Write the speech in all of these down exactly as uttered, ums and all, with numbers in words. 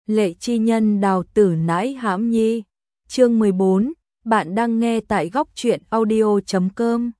Lệ chi nhân đào tử nãi hãm nhi. Chương mười bốn, bạn đang nghe tại góc truyện audio chấm com.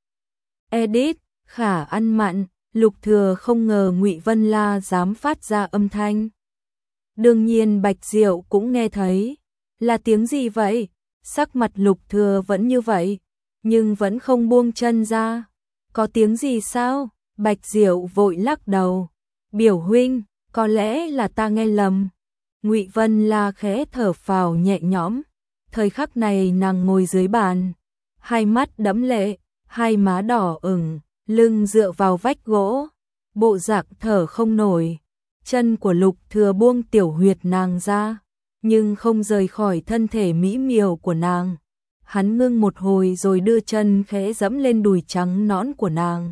Edit, Khả ăn mặn, Lục Thừa không ngờ Ngụy Vân La dám phát ra âm thanh. Đương nhiên Bạch Diệu cũng nghe thấy. Là tiếng gì vậy? Sắc mặt Lục Thừa vẫn như vậy, nhưng vẫn không buông chân ra. Có tiếng gì sao? Bạch Diệu vội lắc đầu. Biểu huynh, có lẽ là ta nghe lầm. Ngụy Vân La khẽ thở phào nhẹ nhõm. Thời khắc này nàng ngồi dưới bàn, hai mắt đẫm lệ, hai má đỏ ửng, lưng dựa vào vách gỗ, bộ dạng thở không nổi. Chân của Lục Thừa buông tiểu huyệt nàng ra, nhưng không rời khỏi thân thể mỹ miều của nàng. Hắn ngưng một hồi rồi đưa chân khẽ dẫm lên đùi trắng nõn của nàng.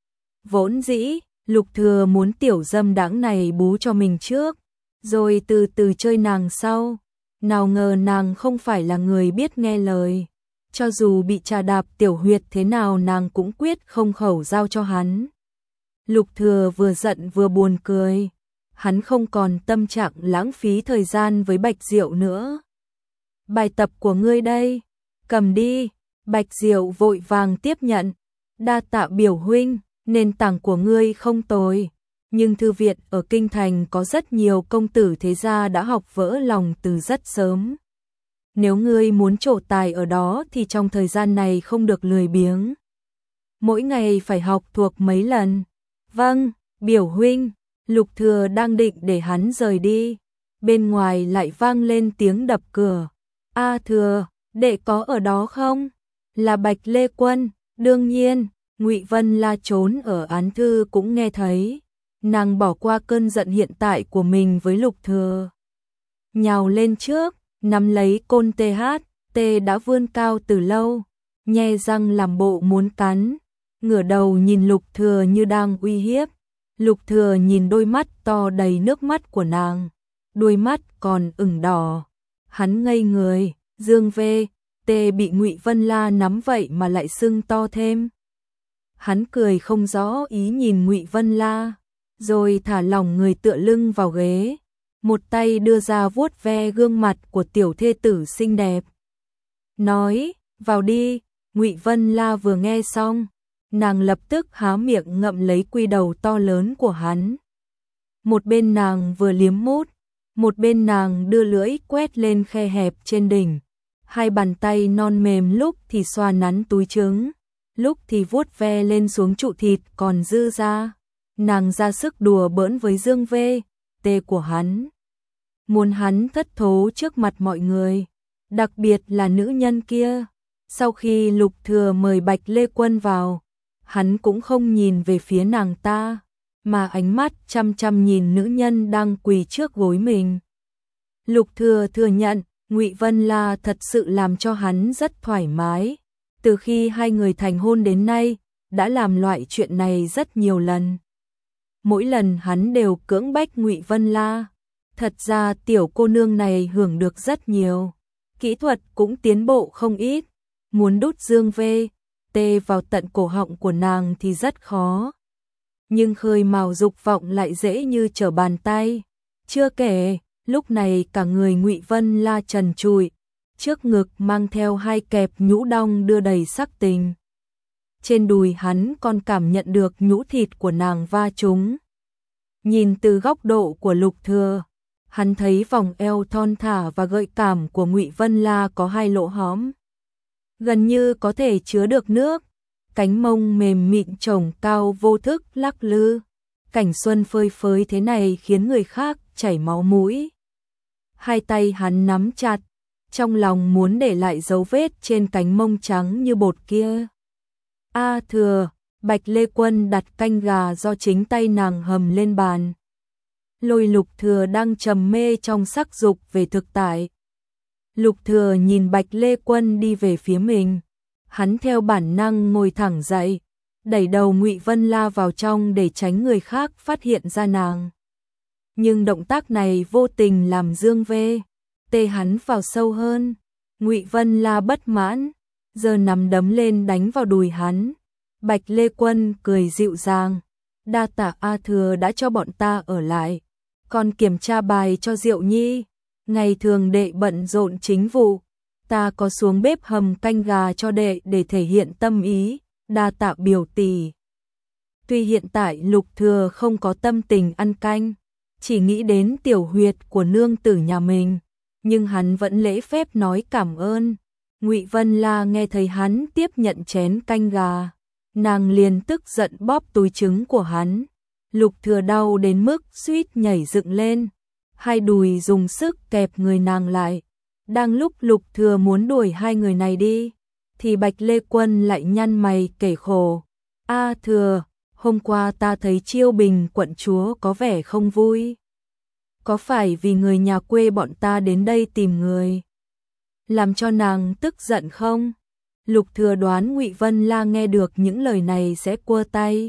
Vốn dĩ, Lục Thừa muốn tiểu dâm đãng này bú cho mình trước, rồi từ từ chơi nàng sau. Nào ngờ nàng không phải là người biết nghe lời. Cho dù bị trà đạp tiểu huyệt thế nào nàng cũng quyết không khẩu giao cho hắn. Lục Thừa vừa giận vừa buồn cười. Hắn không còn tâm trạng lãng phí thời gian với Bạch Diệu nữa. Bài tập của ngươi đây, cầm đi. Bạch Diệu vội vàng tiếp nhận. Đa tạ biểu huynh, nền tảng của ngươi không tồi. Nhưng thư viện ở Kinh Thành có rất nhiều công tử thế gia đã học vỡ lòng từ rất sớm. Nếu ngươi muốn trổ tài ở đó thì trong thời gian này không được lười biếng. Mỗi ngày phải học thuộc mấy lần. Vâng, biểu huynh. Lục Thừa đang định để hắn rời đi. Bên ngoài lại vang lên tiếng đập cửa. A Thừa, đệ có ở đó không? Là Bạch Lê Quân. Đương nhiên, Ngụy Vân La trốn ở án thư cũng nghe thấy. Nàng bỏ qua cơn giận hiện tại của mình với Lục Thừa, nhào lên trước, nắm lấy côn tê hát, tê đã vươn cao từ lâu, nhe răng làm bộ muốn cắn, ngửa đầu nhìn Lục Thừa như đang uy hiếp. Lục Thừa nhìn đôi mắt to đầy nước mắt của nàng, đôi mắt còn ửng đỏ. Hắn ngây người, dương vê, tê bị Ngụy Vân La nắm vậy mà lại sưng to thêm. Hắn cười không rõ ý nhìn Ngụy Vân La, rồi thả lỏng người tựa lưng vào ghế, một tay đưa ra vuốt ve gương mặt của tiểu thê tử xinh đẹp. Nói, vào đi. Ngụy Vân La vừa nghe xong, nàng lập tức há miệng ngậm lấy quy đầu to lớn của hắn. Một bên nàng vừa liếm mút, một bên nàng đưa lưỡi quét lên khe hẹp trên đỉnh. Hai bàn tay non mềm lúc thì xoa nắn túi trứng, lúc thì vuốt ve lên xuống trụ thịt còn dư ra. Nàng ra sức đùa bỡn với dương vê, tê của hắn. Muốn hắn thất thố trước mặt mọi người, đặc biệt là nữ nhân kia. Sau khi Lục Thừa mời Bạch Lê Quân vào, hắn cũng không nhìn về phía nàng ta, mà ánh mắt chăm chăm nhìn nữ nhân đang quỳ trước gối mình. Lục Thừa thừa nhận, Ngụy Vân La thật sự làm cho hắn rất thoải mái. Từ khi hai người thành hôn đến nay, đã làm loại chuyện này rất nhiều lần. Mỗi lần hắn đều cưỡng bách Ngụy Vân La. Thật ra tiểu cô nương này hưởng được rất nhiều. Kỹ thuật cũng tiến bộ không ít. Muốn đút dương vê, tê vào tận cổ họng của nàng thì rất khó. Nhưng khơi mào dục vọng lại dễ như trở bàn tay. Chưa kể, lúc này cả người Ngụy Vân La trần trụi, trước ngực mang theo hai kẹp nhũ đong đưa đầy sắc tình. Trên đùi hắn còn cảm nhận được nhũ thịt của nàng va trúng. Nhìn từ góc độ của Lục Thừa, hắn thấy vòng eo thon thả và gợi cảm của Ngụy Vân La có hai lỗ hõm, gần như có thể chứa được nước. Cánh mông mềm mịn chồng cao vô thức lắc lư. Cảnh xuân phơi phới thế này khiến người khác chảy máu mũi. Hai tay hắn nắm chặt, trong lòng muốn để lại dấu vết trên cánh mông trắng như bột kia. A Thừa, Bạch Lê Quân đặt canh gà do chính tay nàng hầm lên bàn. Lôi Lục Thừa đang trầm mê trong sắc dục về thực tại. Lục Thừa nhìn Bạch Lê Quân đi về phía mình. Hắn theo bản năng ngồi thẳng dậy, đẩy đầu Ngụy Vân La vào trong để tránh người khác phát hiện ra nàng. Nhưng động tác này vô tình làm dương vê, tê hắn vào sâu hơn. Ngụy Vân La bất mãn, giờ nắm đấm lên đánh vào đùi hắn. Bạch Lê Quân cười dịu dàng, đa tạ A Thừa đã cho bọn ta ở lại, còn kiểm tra bài cho Diệu Nhi. ngày thường đệ bận rộn chính vụ, ta có xuống bếp hầm canh gà cho đệ để thể hiện tâm ý, đa tạ biểu tỷ. Tuy hiện tại Lục Thừa không có tâm tình ăn canh, chỉ nghĩ đến tiểu huyệt của nương tử nhà mình, nhưng hắn vẫn lễ phép nói cảm ơn. Ngụy Vân La nghe thấy hắn tiếp nhận chén canh gà, nàng liền tức giận bóp túi trứng của hắn. Lục Thừa đau đến mức suýt nhảy dựng lên, hai đùi dùng sức kẹp người nàng lại. Đang lúc Lục Thừa muốn đuổi hai người này đi, thì Bạch Lê Quân lại nhăn mày kể khổ. A Thừa, hôm qua ta thấy Chiêu Bình quận chúa có vẻ không vui. Có phải vì người nhà quê bọn ta đến đây tìm người, làm cho nàng tức giận không? Lục Thừa đoán Ngụy Vân La nghe được những lời này sẽ quơ tay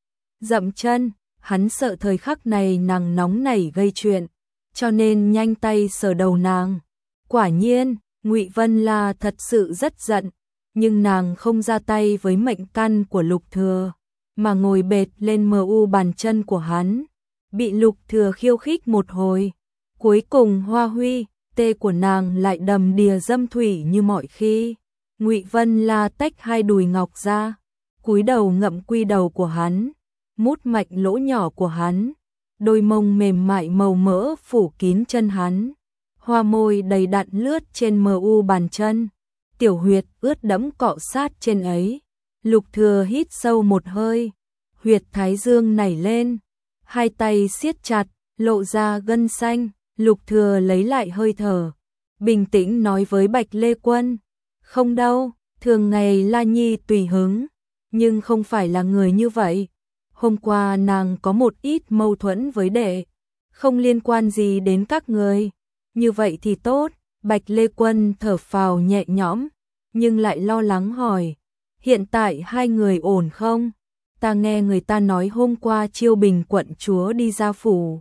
dậm chân, hắn sợ thời khắc này nàng nóng nảy gây chuyện, cho nên nhanh tay sờ đầu nàng. Quả nhiên, Ngụy Vân La thật sự rất giận, nhưng nàng không ra tay với mệnh căn của Lục Thừa, mà ngồi bệt lên mờ u bàn chân của hắn, bị Lục Thừa khiêu khích một hồi. Cuối cùng hoa huy, tê của nàng lại đầm đìa dâm thủy như mọi khi. Ngụy Vân La tách hai đùi ngọc ra, cúi đầu ngậm quy đầu của hắn, mút mạch lỗ nhỏ của hắn, đôi mông mềm mại màu mỡ phủ kín chân hắn. Hoa môi đầy đặn lướt trên mờ u bàn chân, tiểu huyệt ướt đẫm cọ sát trên ấy. Lục Thừa hít sâu một hơi, huyệt thái dương nảy lên, hai tay siết chặt, lộ ra gân xanh. Lục Thừa lấy lại hơi thở, bình tĩnh nói với Bạch Lê Quân, không đâu, thường ngày La Nhi tùy hứng, nhưng không phải là người như vậy. Hôm qua nàng có một ít mâu thuẫn với đệ, không liên quan gì đến các người. Như vậy thì tốt. Bạch Lê Quân thở phào nhẹ nhõm, nhưng lại lo lắng hỏi, hiện tại hai người ổn không? Ta nghe người ta nói hôm qua Chiêu Bình quận chúa đi ra phủ,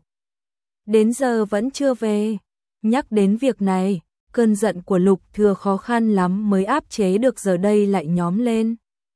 đến giờ vẫn chưa về. Nhắc đến việc này, cơn giận của Lục Thừa khó khăn lắm mới áp chế được giờ đây lại nhóm lên.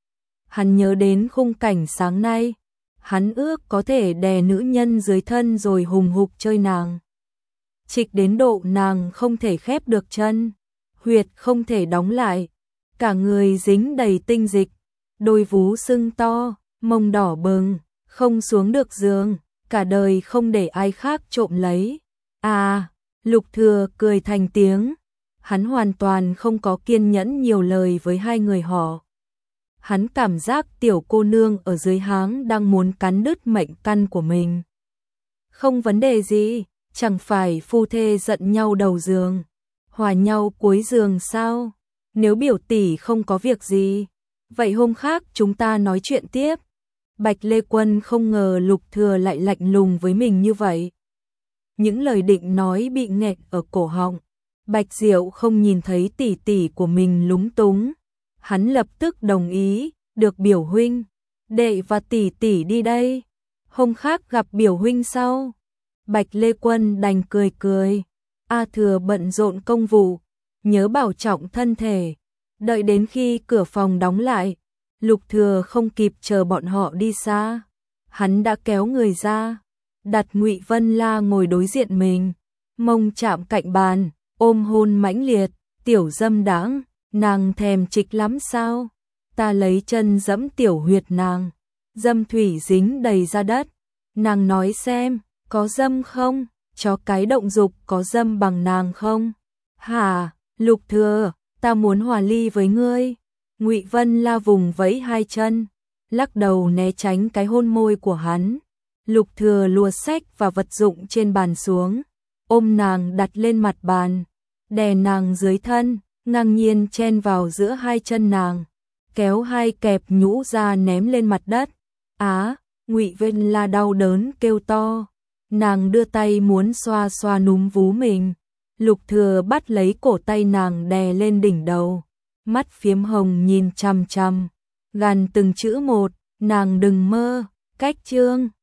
Hắn nhớ đến khung cảnh sáng nay, hắn ước có thể đè nữ nhân dưới thân rồi hùng hục chơi nàng. Trịch đến độ nàng không thể khép được chân, huyệt không thể đóng lại, cả người dính đầy tinh dịch, đôi vú sưng to, mông đỏ bừng, không xuống được giường, cả đời không để ai khác trộm lấy. À, Lục Thừa cười thành tiếng, hắn hoàn toàn không có kiên nhẫn nhiều lời với hai người họ. Hắn cảm giác tiểu cô nương ở dưới háng đang muốn cắn đứt mệnh căn của mình. Không vấn đề gì, chẳng phải phu thê giận nhau đầu giường, hòa nhau cuối giường sao? Nếu biểu tỷ không có việc gì, vậy hôm khác chúng ta nói chuyện tiếp. Bạch Lê Quân không ngờ Lục Thừa lại lạnh lùng với mình như vậy. Những lời định nói bị nghẹt ở cổ họng. Bạch Diệu không nhìn thấy tỷ tỷ của mình lúng túng, hắn lập tức đồng ý, được biểu huynh, đệ và tỷ tỷ đi đây, hôm khác gặp biểu huynh sau. Bạch Lê Quân đành cười cười, A Thừa bận rộn công vụ, nhớ bảo trọng thân thể. Đợi đến khi cửa phòng đóng lại, Lục Thừa không kịp chờ bọn họ đi xa, hắn đã kéo người ra, đặt Ngụy Vân La ngồi đối diện mình, mông chạm cạnh bàn, ôm hôn mãnh liệt. Tiểu dâm đãng, nàng thèm trịch lắm sao? Ta lấy chân dẫm tiểu huyệt nàng, dâm thủy dính đầy ra đất. Nàng nói xem, có dâm không? Chó cái động dục có dâm bằng nàng không? Hả, Lục Thừa, ta muốn hòa ly với ngươi. Ngụy Vân La vùng vẫy hai chân, lắc đầu né tránh cái hôn môi của hắn. Lục Thừa lùa sách và vật dụng trên bàn xuống, ôm nàng đặt lên mặt bàn, đè nàng dưới thân, ngang nhiên chen vào giữa hai chân nàng, kéo hai kẹp nhũ ra ném lên mặt đất. Á, Ngụy Vân La đau đớn kêu to, nàng đưa tay muốn xoa xoa núm vú mình. Lục Thừa bắt lấy cổ tay nàng đè lên đỉnh đầu, mắt phiếm hồng nhìn chằm chằm, gằn từng chữ một, nàng đừng mơ, cách chương.